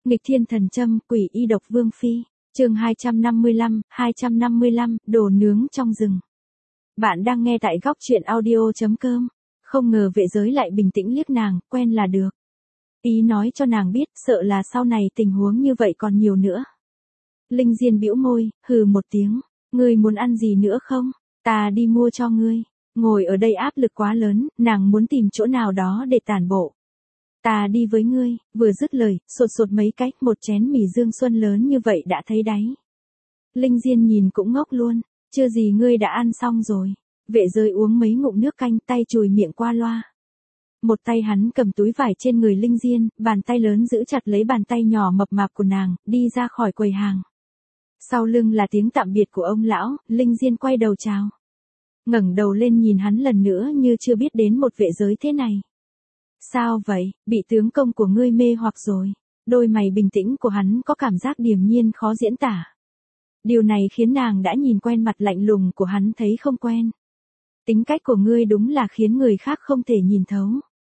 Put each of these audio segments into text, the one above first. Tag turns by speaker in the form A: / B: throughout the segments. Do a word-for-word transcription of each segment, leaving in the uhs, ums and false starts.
A: Nghịch thiên thần châm, quỷ y độc vương phi, chương hai trăm năm mươi lăm, hai trăm năm mươi lăm, đồ nướng trong rừng. Bạn đang nghe tại góc truyện audio chấm com. Không ngờ vệ giới lại bình tĩnh liếc nàng, quen là được. Ý nói cho nàng biết, sợ là sau này tình huống như vậy còn nhiều nữa. Linh Diên bĩu môi, hừ một tiếng, ngươi muốn ăn gì nữa không? Ta đi mua cho ngươi. Ngồi ở đây áp lực quá lớn, nàng muốn tìm chỗ nào đó để tản bộ. Ta đi với ngươi, vừa dứt lời, sột sột mấy cách, một chén mì dương xuân lớn như vậy đã thấy đáy. Linh Diên nhìn cũng ngốc luôn, chưa gì ngươi đã ăn xong rồi. Vệ giới uống mấy ngụm nước canh, tay chùi miệng qua loa. Một tay hắn cầm túi vải trên người Linh Diên, bàn tay lớn giữ chặt lấy bàn tay nhỏ mập mạp của nàng, đi ra khỏi quầy hàng. Sau lưng là tiếng tạm biệt của ông lão, Linh Diên quay đầu chào. Ngẩng đầu lên nhìn hắn lần nữa như chưa biết đến một vệ giới thế này. Sao vậy, bị tướng công của ngươi mê hoặc rồi? Đôi mày bình tĩnh của hắn có cảm giác điềm nhiên khó diễn tả. Điều này khiến nàng đã nhìn quen mặt lạnh lùng của hắn thấy không quen. Tính cách của ngươi đúng là khiến người khác không thể nhìn thấu.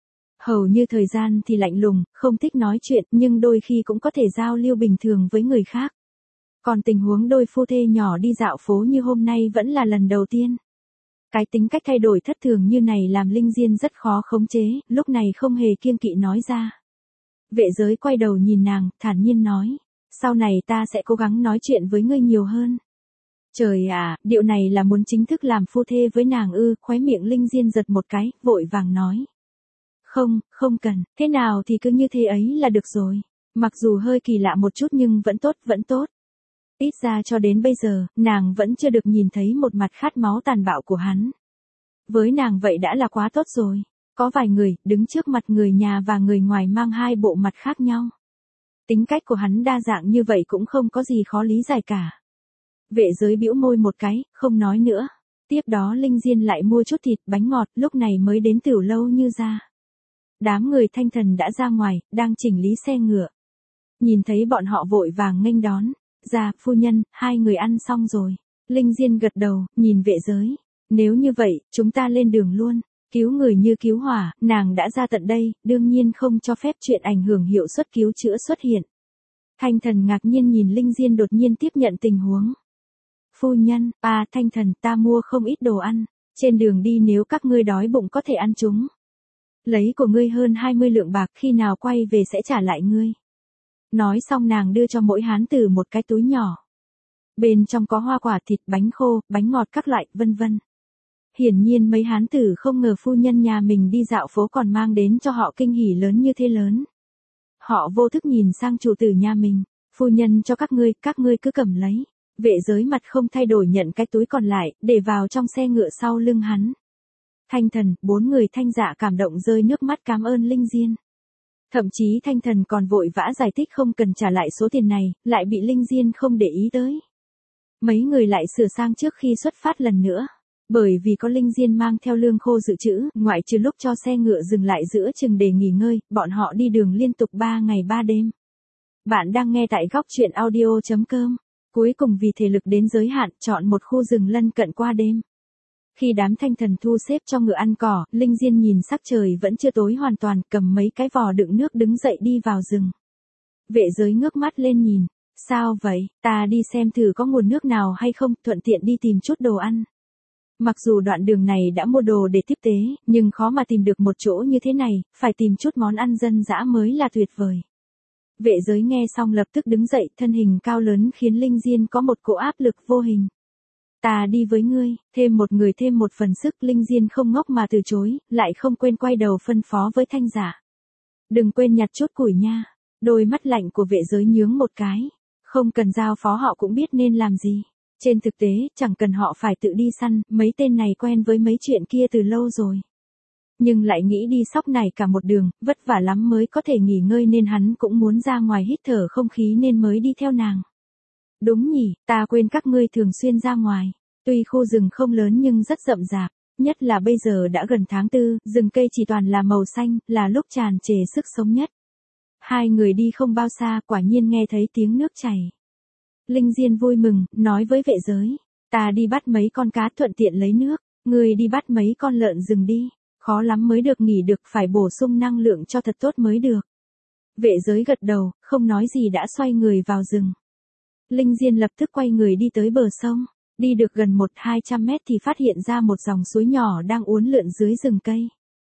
A: Hầu như thời gian thì lạnh lùng, không thích nói chuyện nhưng đôi khi cũng có thể giao lưu bình thường với người khác. Còn tình huống đôi phu thê nhỏ đi dạo phố như hôm nay vẫn là lần đầu tiên. Cái tính cách thay đổi thất thường như này làm Linh Diên rất khó khống chế, lúc này không hề kiêng kỵ nói ra. Vệ giới quay đầu nhìn nàng, thản nhiên nói, sau này ta sẽ cố gắng nói chuyện với ngươi nhiều hơn. Trời ạ, điệu này là muốn chính thức làm phu thê với nàng ư? Khóe miệng Linh Diên giật một cái, vội vàng nói. Không, không cần, thế nào thì cứ như thế ấy là được rồi. Mặc dù hơi kỳ lạ một chút nhưng vẫn tốt, vẫn tốt. Ít ra cho đến bây giờ, nàng vẫn chưa được nhìn thấy một mặt khát máu tàn bạo của hắn. Với nàng vậy đã là quá tốt rồi. Có vài người, đứng trước mặt người nhà và người ngoài mang hai bộ mặt khác nhau. Tính cách của hắn đa dạng như vậy cũng không có gì khó lý giải cả. Vệ giới bĩu môi một cái, không nói nữa. Tiếp đó Linh Diên lại mua chút thịt bánh ngọt, lúc này mới đến Tiểu Lâu Như ra. Đám người Thanh Thần đã ra ngoài, đang chỉnh lý xe ngựa. Nhìn thấy bọn họ vội vàng nghênh đón. Dạ, phu nhân, hai người ăn xong rồi. Linh Diên gật đầu, nhìn vệ giới. Nếu như vậy, chúng ta lên đường luôn. Cứu người như cứu hỏa, nàng đã ra tận đây, đương nhiên không cho phép chuyện ảnh hưởng hiệu suất cứu chữa xuất hiện. Thanh Thần ngạc nhiên nhìn Linh Diên đột nhiên tiếp nhận tình huống. Phu nhân, à Thanh Thần, ta mua không ít đồ ăn. Trên đường đi nếu các ngươi đói bụng có thể ăn chúng. Lấy của ngươi hơn hai mươi lượng bạc, khi nào quay về sẽ trả lại ngươi. Nói xong nàng đưa cho mỗi hán tử một cái túi nhỏ. Bên trong có hoa quả, thịt, bánh khô, bánh ngọt các loại, vân vân. Hiển nhiên mấy hán tử không ngờ phu nhân nhà mình đi dạo phố còn mang đến cho họ kinh hỉ lớn như thế lớn. Họ vô thức nhìn sang chủ tử nhà mình. Phu nhân cho các ngươi, các ngươi cứ cầm lấy. Vệ giới mặt không thay đổi nhận cái túi còn lại, để vào trong xe ngựa sau lưng hắn. Thanh Thần, bốn người Thanh Dạ cảm động rơi nước mắt cảm ơn Linh Diên. Thậm chí Thanh Thần còn vội vã giải thích không cần trả lại số tiền này, lại bị Linh Diên không để ý tới. Mấy người lại sửa sang trước khi xuất phát lần nữa. Bởi vì có Linh Diên mang theo lương khô dự trữ, ngoại trừ lúc cho xe ngựa dừng lại giữa chừng để nghỉ ngơi, bọn họ đi đường liên tục ba ngày ba đêm. Bạn đang nghe tại góc truyện audio chấm com. Cuối cùng vì thể lực đến giới hạn, chọn một khu rừng lân cận qua đêm. Khi đám Thanh Thần thu xếp cho ngựa ăn cỏ, Linh Diên nhìn sắc trời vẫn chưa tối hoàn toàn, cầm mấy cái vò đựng nước đứng dậy đi vào rừng. Vệ giới ngước mắt lên nhìn. Sao vậy, ta đi xem thử có nguồn nước nào hay không, thuận tiện đi tìm chút đồ ăn. Mặc dù đoạn đường này đã mua đồ để tiếp tế, nhưng khó mà tìm được một chỗ như thế này, phải tìm chút món ăn dân dã mới là tuyệt vời. Vệ giới nghe xong lập tức đứng dậy, thân hình cao lớn khiến Linh Diên có một cỗ áp lực vô hình. Ta đi với ngươi, thêm một người thêm một phần sức. Linh Diên không ngốc mà từ chối, lại không quên quay đầu phân phó với Thanh Dạ. Đừng quên nhặt chút củi nha. Đôi mắt lạnh của vệ giới nhướng một cái. Không cần giao phó họ cũng biết nên làm gì. Trên thực tế, chẳng cần họ phải tự đi săn, mấy tên này quen với mấy chuyện kia từ lâu rồi. Nhưng lại nghĩ đi sóc này cả một đường, vất vả lắm mới có thể nghỉ ngơi nên hắn cũng muốn ra ngoài hít thở không khí nên mới đi theo nàng. Đúng nhỉ, ta quên các ngươi thường xuyên ra ngoài. Tuy khu rừng không lớn nhưng rất rậm rạp, nhất là bây giờ đã gần tháng tư, rừng cây chỉ toàn là màu xanh, là lúc tràn trề sức sống nhất. Hai người đi không bao xa, quả nhiên nghe thấy tiếng nước chảy. Linh Diên vui mừng, nói với vệ giới, ta đi bắt mấy con cá thuận tiện lấy nước, ngươi đi bắt mấy con lợn rừng đi, khó lắm mới được nghỉ được, phải bổ sung năng lượng cho thật tốt mới được. Vệ giới gật đầu, không nói gì đã xoay người vào rừng. Linh Diên lập tức quay người đi tới bờ sông. Đi được gần một hai trăm mét thì phát hiện ra một dòng suối nhỏ đang uốn lượn dưới rừng cây.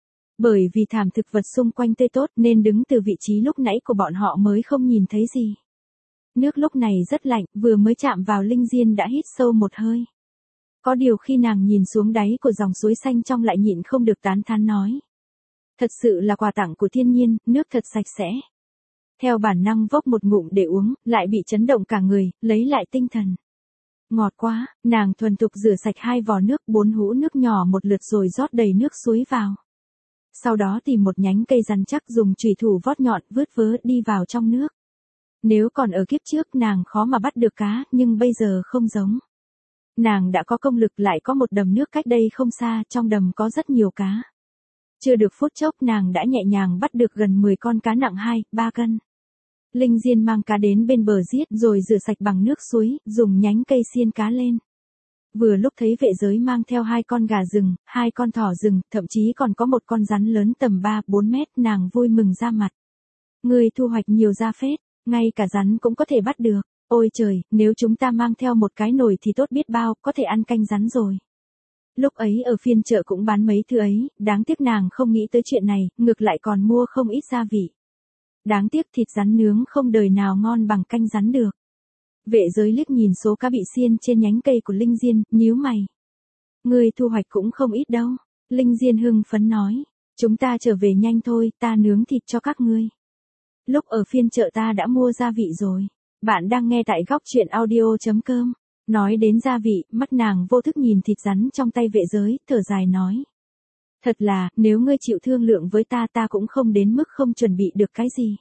A: Bởi vì thảm thực vật xung quanh tươi tốt nên đứng từ vị trí lúc nãy của bọn họ mới không nhìn thấy gì. Nước lúc này rất lạnh, vừa mới chạm vào Linh Diên đã hít sâu một hơi. Có điều khi nàng nhìn xuống đáy của dòng suối xanh trong lại nhịn không được tán thán nói. Thật sự là quà tặng của thiên nhiên, nước thật sạch sẽ. Theo bản năng vốc một ngụm để uống, lại bị chấn động cả người, lấy lại tinh thần. Ngọt quá, nàng thuần thục rửa sạch hai vò nước, bốn hũ nước nhỏ một lượt rồi rót đầy nước suối vào. Sau đó tìm một nhánh cây rắn chắc dùng chùy thủ vót nhọn vướt vớ đi vào trong nước. Nếu còn ở kiếp trước nàng khó mà bắt được cá, nhưng bây giờ không giống. Nàng đã có công lực lại có một đầm nước cách đây không xa, trong đầm có rất nhiều cá. Chưa được phút chốc nàng đã nhẹ nhàng bắt được gần mười con cá nặng hai, ba cân. Linh Diên mang cá đến bên bờ giết rồi rửa sạch bằng nước suối, dùng nhánh cây xiên cá lên. Vừa lúc thấy vệ giới mang theo hai con gà rừng, hai con thỏ rừng, thậm chí còn có một con rắn lớn tầm ba bốn mét, nàng vui mừng ra mặt. Người thu hoạch nhiều ra phết, ngay cả rắn cũng có thể bắt được. Ôi trời, nếu chúng ta mang theo một cái nồi thì tốt biết bao, có thể ăn canh rắn rồi. Lúc ấy ở phiên chợ cũng bán mấy thứ ấy, đáng tiếc nàng không nghĩ tới chuyện này, ngược lại còn mua không ít gia vị. Đáng tiếc thịt rắn nướng không đời nào ngon bằng canh rắn được. Vệ giới liếc nhìn số cá bị xiên trên nhánh cây của Linh Diên, nhíu mày. Người thu hoạch cũng không ít đâu. Linh Diên hưng phấn nói. Chúng ta trở về nhanh thôi, ta nướng thịt cho các ngươi. Lúc ở phiên chợ ta đã mua gia vị rồi. Bạn đang nghe tại góc truyện audio chấm com. Nói đến gia vị, mắt nàng vô thức nhìn thịt rắn trong tay vệ giới, thở dài nói. Thật là, nếu ngươi chịu thương lượng với ta ta cũng không đến mức không chuẩn bị được cái gì.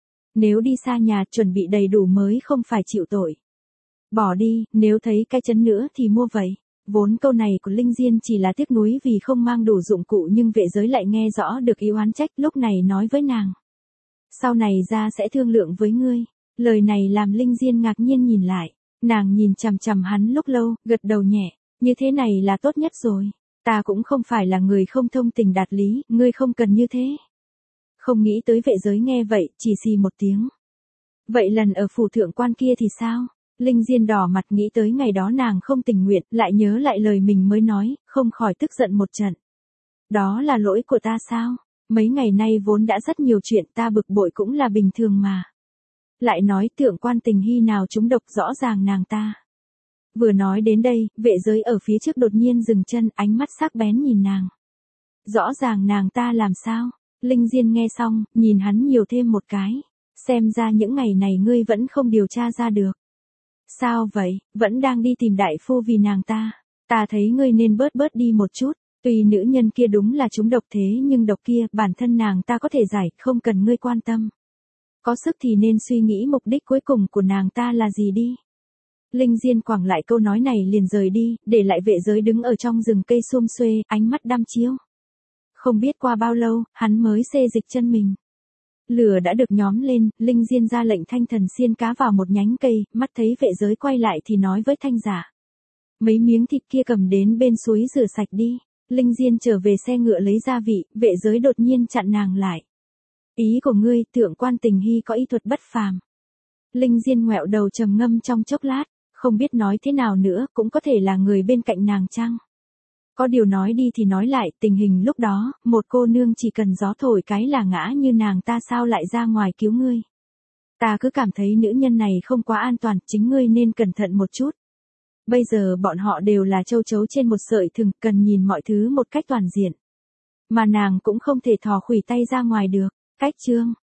A: Nếu đi xa nhà chuẩn bị đầy đủ mới không phải chịu tội. Bỏ đi, nếu thấy cái chấn nữa thì mua vậy. Vốn câu này của Linh Diên chỉ là tiếc nuối vì không mang đủ dụng cụ nhưng vệ giới lại nghe rõ được ý oán trách lúc này nói với nàng. Sau này ra sẽ thương lượng với ngươi. Lời này làm Linh Diên ngạc nhiên nhìn lại. Nàng nhìn chằm chằm hắn lúc lâu, gật đầu nhẹ. Như thế này là tốt nhất rồi. Ta cũng không phải là người không thông tình đạt lý, ngươi không cần như thế. Không nghĩ tới vệ giới nghe vậy, chỉ xì một tiếng. Vậy lần ở phủ thượng quan kia thì sao? Linh Diên đỏ mặt nghĩ tới ngày đó nàng không tình nguyện, lại nhớ lại lời mình mới nói, không khỏi tức giận một trận. Đó là lỗi của ta sao? Mấy ngày nay vốn đã rất nhiều chuyện ta bực bội cũng là bình thường mà. Lại nói thượng quan Tình Hy nào trúng độc rõ ràng nàng ta. Vừa nói đến đây, vệ giới ở phía trước đột nhiên dừng chân, ánh mắt sắc bén nhìn nàng. Rõ ràng nàng ta làm sao? Linh Diên nghe xong, nhìn hắn nhiều thêm một cái. Xem ra những ngày này ngươi vẫn không điều tra ra được. Sao vậy, vẫn đang đi tìm đại phu vì nàng ta. Ta thấy ngươi nên bớt bớt đi một chút. Tuy nữ nhân kia đúng là trúng độc thế nhưng độc kia bản thân nàng ta có thể giải, không cần ngươi quan tâm. Có sức thì nên suy nghĩ mục đích cuối cùng của nàng ta là gì đi. Linh Diên quẳng lại câu nói này liền rời đi, để lại vệ giới đứng ở trong rừng cây xum xuê, ánh mắt đăm chiêu. Không biết qua bao lâu, hắn mới xê dịch chân mình. Lửa đã được nhóm lên, Linh Diên ra lệnh Thanh Thần xiên cá vào một nhánh cây, mắt thấy vệ giới quay lại thì nói với Thanh Giả. Mấy miếng thịt kia cầm đến bên suối rửa sạch đi. Linh Diên trở về xe ngựa lấy gia vị, vệ giới đột nhiên chặn nàng lại. Ý của ngươi, thượng quan Tình Hy có y thuật bất phàm. Linh Diên ngoẹo đầu trầm ngâm trong chốc lát, không biết nói thế nào nữa, cũng có thể là người bên cạnh nàng chăng? Có điều nói đi thì nói lại, tình hình lúc đó, một cô nương chỉ cần gió thổi cái là ngã như nàng ta sao lại ra ngoài cứu ngươi. Ta cứ cảm thấy nữ nhân này không quá an toàn, chính ngươi nên cẩn thận một chút. Bây giờ bọn họ đều là châu chấu trên một sợi thừng, cần nhìn mọi thứ một cách toàn diện. Mà nàng cũng không thể thò khuỷu tay ra ngoài được. Cách chương